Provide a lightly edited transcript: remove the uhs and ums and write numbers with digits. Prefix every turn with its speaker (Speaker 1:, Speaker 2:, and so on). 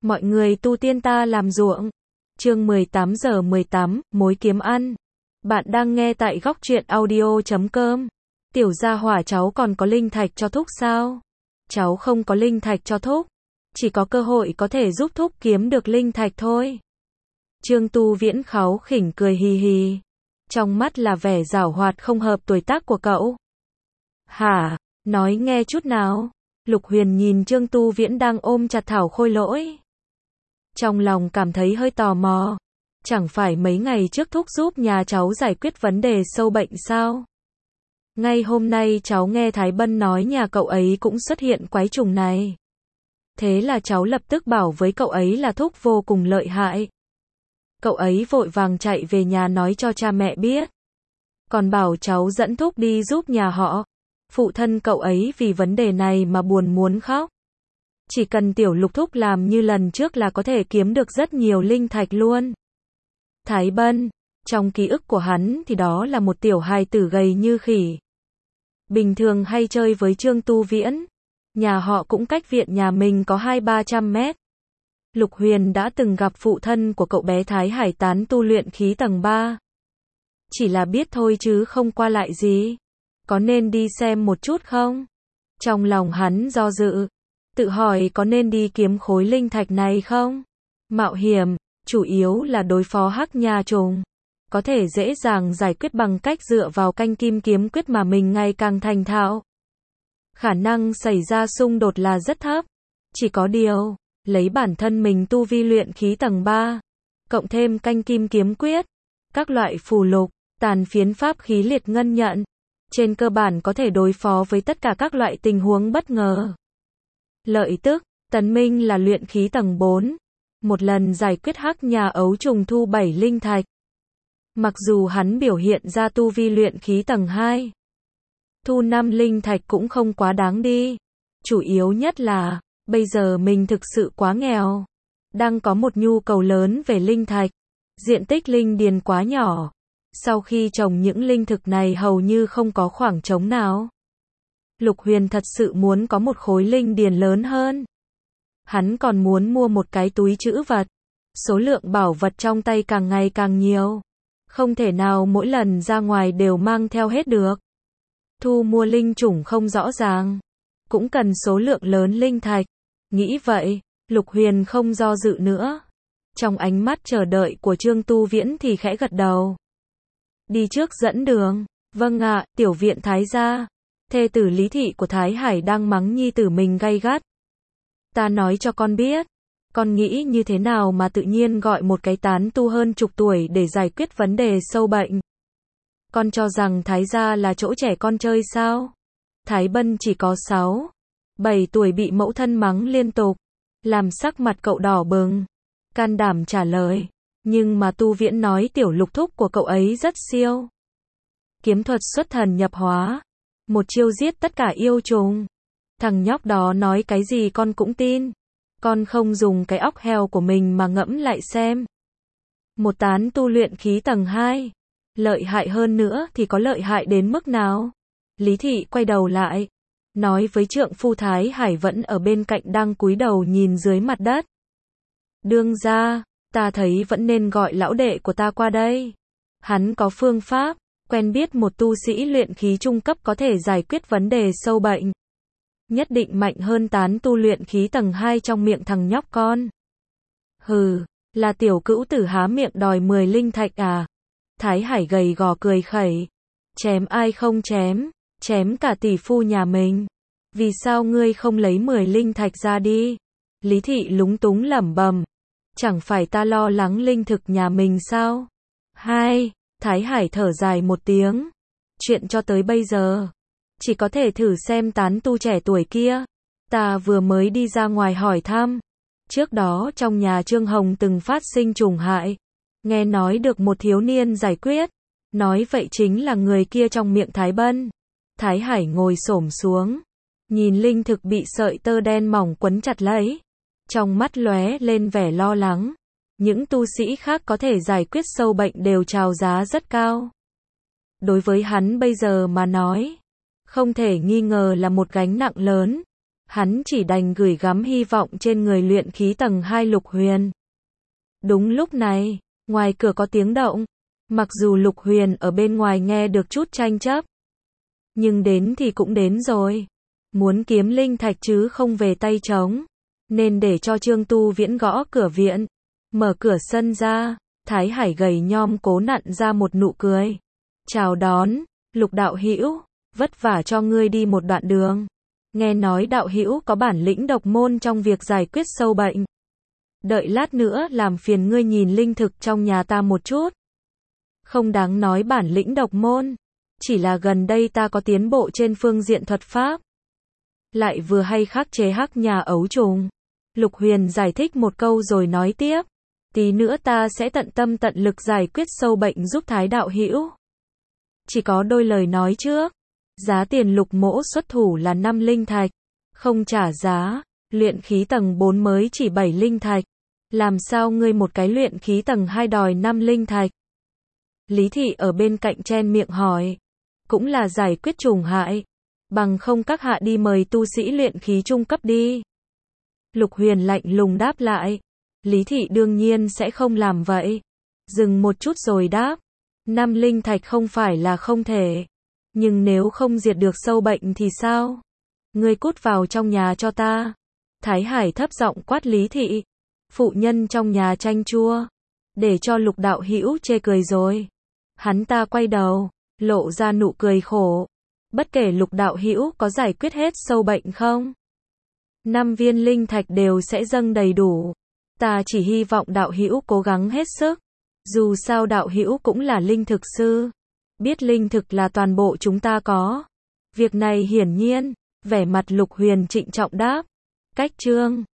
Speaker 1: Mọi người tu tiên ta làm ruộng. Chương 18:18, mối kiếm ăn. Bạn đang nghe tại góc truyện audio.com. Tiểu gia hỏa cháu còn có linh thạch cho thúc sao? Cháu không có linh thạch cho thúc. Chỉ có cơ hội có thể giúp thúc kiếm được linh thạch thôi. Trương Tu Viễn kháu khỉnh cười hì hì. Trong mắt là vẻ giảo hoạt không hợp tuổi tác của cậu. Hả? Nói nghe chút nào. Lục Huyền nhìn Trương Tu Viễn đang ôm chặt thảo khôi lỗi. Trong lòng cảm thấy hơi tò mò. Chẳng phải mấy ngày trước thúc giúp nhà cháu giải quyết vấn đề sâu bệnh sao? Ngay hôm nay cháu nghe Thái Bân nói nhà cậu ấy cũng xuất hiện quái trùng này. Thế là cháu lập tức bảo với cậu ấy là thúc vô cùng lợi hại. Cậu ấy vội vàng chạy về nhà nói cho cha mẹ biết. Còn bảo cháu dẫn thúc đi giúp nhà họ. Phụ thân cậu ấy vì vấn đề này mà buồn muốn khóc. Chỉ cần tiểu Lục thúc làm như lần trước là có thể kiếm được rất nhiều linh thạch luôn. Thái Bân, trong ký ức của hắn thì đó là một tiểu hài tử gầy như khỉ. Bình thường hay chơi với Trương Tu Viễn. Nhà họ cũng cách viện nhà mình có 200-300 mét. Lục Huyền đã từng gặp phụ thân của cậu bé Thái Hải tán tu luyện khí tầng 3. Chỉ là biết thôi chứ không qua lại gì. Có nên đi xem một chút không? Trong lòng hắn do dự. Tự hỏi có nên đi kiếm khối linh thạch này không? Mạo hiểm, chủ yếu là đối phó hắc nha trùng. Có thể dễ dàng giải quyết bằng cách dựa vào canh kim kiếm quyết mà mình ngày càng thành thạo. Khả năng xảy ra xung đột là rất thấp. Chỉ có điều, lấy bản thân mình tu vi luyện khí tầng 3, cộng thêm canh kim kiếm quyết, các loại phù lục, tàn phiến pháp khí liệt ngân nhận, trên cơ bản có thể đối phó với tất cả các loại tình huống bất ngờ. Lợi tức, Tấn Minh là luyện khí tầng 4, một lần giải quyết hắc nhà ấu trùng thu 7 linh thạch. Mặc dù hắn biểu hiện ra tu vi luyện khí tầng 2, thu 5 linh thạch cũng không quá đáng đi. Chủ yếu nhất là, bây giờ mình thực sự quá nghèo. Đang có một nhu cầu lớn về linh thạch. Diện tích linh điền quá nhỏ. Sau khi trồng những linh thực này hầu như không có khoảng trống nào. Lục Huyền thật sự muốn có một khối linh điền lớn hơn. Hắn còn muốn mua một cái túi trữ vật. Số lượng bảo vật trong tay càng ngày càng nhiều. Không thể nào mỗi lần ra ngoài đều mang theo hết được. Thu mua linh chủng không rõ ràng. Cũng cần số lượng lớn linh thạch. Nghĩ vậy, Lục Huyền không do dự nữa. Trong ánh mắt chờ đợi của Trương Tu Viễn thì khẽ gật đầu. Đi trước dẫn đường. Vâng ạ, tiểu viện Thái gia. Thê tử Lý Thị của Thái Hải đang mắng nhi tử mình gay gắt. Ta nói cho con biết. Con nghĩ như thế nào mà tự nhiên gọi một cái tán tu hơn chục tuổi để giải quyết vấn đề sâu bệnh. Con cho rằng Thái gia là chỗ trẻ con chơi sao? Thái Bân chỉ có 6-7 tuổi bị mẫu thân mắng liên tục. Làm sắc mặt cậu đỏ bừng. Can đảm trả lời. Nhưng mà Tu Viễn nói tiểu Lục thúc của cậu ấy rất siêu. Kiếm thuật xuất thần nhập hóa. Một chiêu giết tất cả yêu trùng. Thằng nhóc đó nói cái gì con cũng tin. Con không dùng cái óc heo của mình mà ngẫm lại xem. Một tán tu luyện khí tầng 2. Lợi hại hơn nữa thì có lợi hại đến mức nào? Lý Thị quay đầu lại. Nói với trượng phu Thái Hải vẫn ở bên cạnh đang cúi đầu nhìn dưới mặt đất. Đương gia, ta thấy vẫn nên gọi lão đệ của ta qua đây. Hắn có phương pháp, quen biết một tu sĩ luyện khí trung cấp có thể giải quyết vấn đề sâu bệnh. Nhất định mạnh hơn tán tu luyện khí tầng 2 trong miệng thằng nhóc con. Hừ, là tiểu cữu tử há miệng đòi 10 linh thạch à? Thái Hải gầy gò cười khẩy. Chém ai không chém, chém cả tỷ phu nhà mình. Vì sao ngươi không lấy 10 linh thạch ra đi? Lý Thị lúng túng lẩm bẩm. Chẳng phải ta lo lắng linh thực nhà mình sao? Thái Hải thở dài một tiếng. Chuyện cho tới bây giờ, chỉ có thể thử xem tán tu trẻ tuổi kia. Ta vừa mới đi ra ngoài hỏi thăm. Trước đó trong nhà Trương Hồng từng phát sinh trùng hại. Nghe nói được một thiếu niên giải quyết. Nói vậy chính là người kia trong miệng Thái Bân. Thái Hải ngồi xổm xuống. Nhìn linh thực bị sợi tơ đen mỏng quấn chặt lấy. Trong mắt lóe lên vẻ lo lắng. Những tu sĩ khác có thể giải quyết sâu bệnh đều chào giá rất cao. Đối với hắn bây giờ mà nói, không thể nghi ngờ là một gánh nặng lớn. Hắn chỉ đành gửi gắm hy vọng trên người luyện khí tầng 2 Lục Huyền. Đúng lúc này, ngoài cửa có tiếng động. Mặc dù Lục Huyền ở bên ngoài nghe được chút tranh chấp, nhưng đến thì cũng đến rồi. Muốn kiếm linh thạch chứ không về tay trống, nên để cho Trương Tu Viễn gõ cửa viện, mở cửa sân ra. Thái Hải gầy nhom cố nặn ra một nụ cười. Chào đón, Lục đạo hữu, vất vả cho ngươi đi một đoạn đường. Nghe nói đạo hữu có bản lĩnh độc môn trong việc giải quyết sâu bệnh. Đợi lát nữa làm phiền ngươi nhìn linh thực trong nhà ta một chút. Không đáng nói bản lĩnh độc môn, chỉ là gần đây ta có tiến bộ trên phương diện thuật pháp. Lại vừa hay khắc chế hắc nhà ấu trùng. Lục Huyền giải thích một câu rồi nói tiếp. Tí nữa ta sẽ tận tâm tận lực giải quyết sâu bệnh giúp Thái đạo hữu. Chỉ có đôi lời nói trước. Giá tiền Lục mỗ xuất thủ là 5 linh thạch. Không trả giá, luyện khí tầng 4 mới chỉ 7 linh thạch. Làm sao ngươi một cái luyện khí tầng 2 đòi 5 linh thạch? Lý Thị ở bên cạnh chen miệng hỏi. Cũng là giải quyết trùng hại. Bằng không các hạ đi mời tu sĩ luyện khí trung cấp đi. Lục Huyền lạnh lùng đáp lại. Lý Thị đương nhiên sẽ không làm vậy. Dừng một chút rồi đáp. 5 linh thạch không phải là không thể. Nhưng nếu không diệt được sâu bệnh thì sao? Ngươi cút vào trong nhà cho ta. Thái Hải thấp giọng quát Lý Thị. Phụ nhân trong nhà chanh chua. Để cho Lục đạo hữu chê cười rồi. Hắn ta quay đầu, lộ ra nụ cười khổ. Bất kể Lục đạo hữu có giải quyết hết sâu bệnh không, 5 viên linh thạch đều sẽ dâng đầy đủ. Ta chỉ hy vọng đạo hữu cố gắng hết sức. Dù sao đạo hữu cũng là linh thực sư. Biết linh thực là toàn bộ chúng ta có. Việc này hiển nhiên, vẻ mặt Lục Huyền trịnh trọng đáp. Cách chương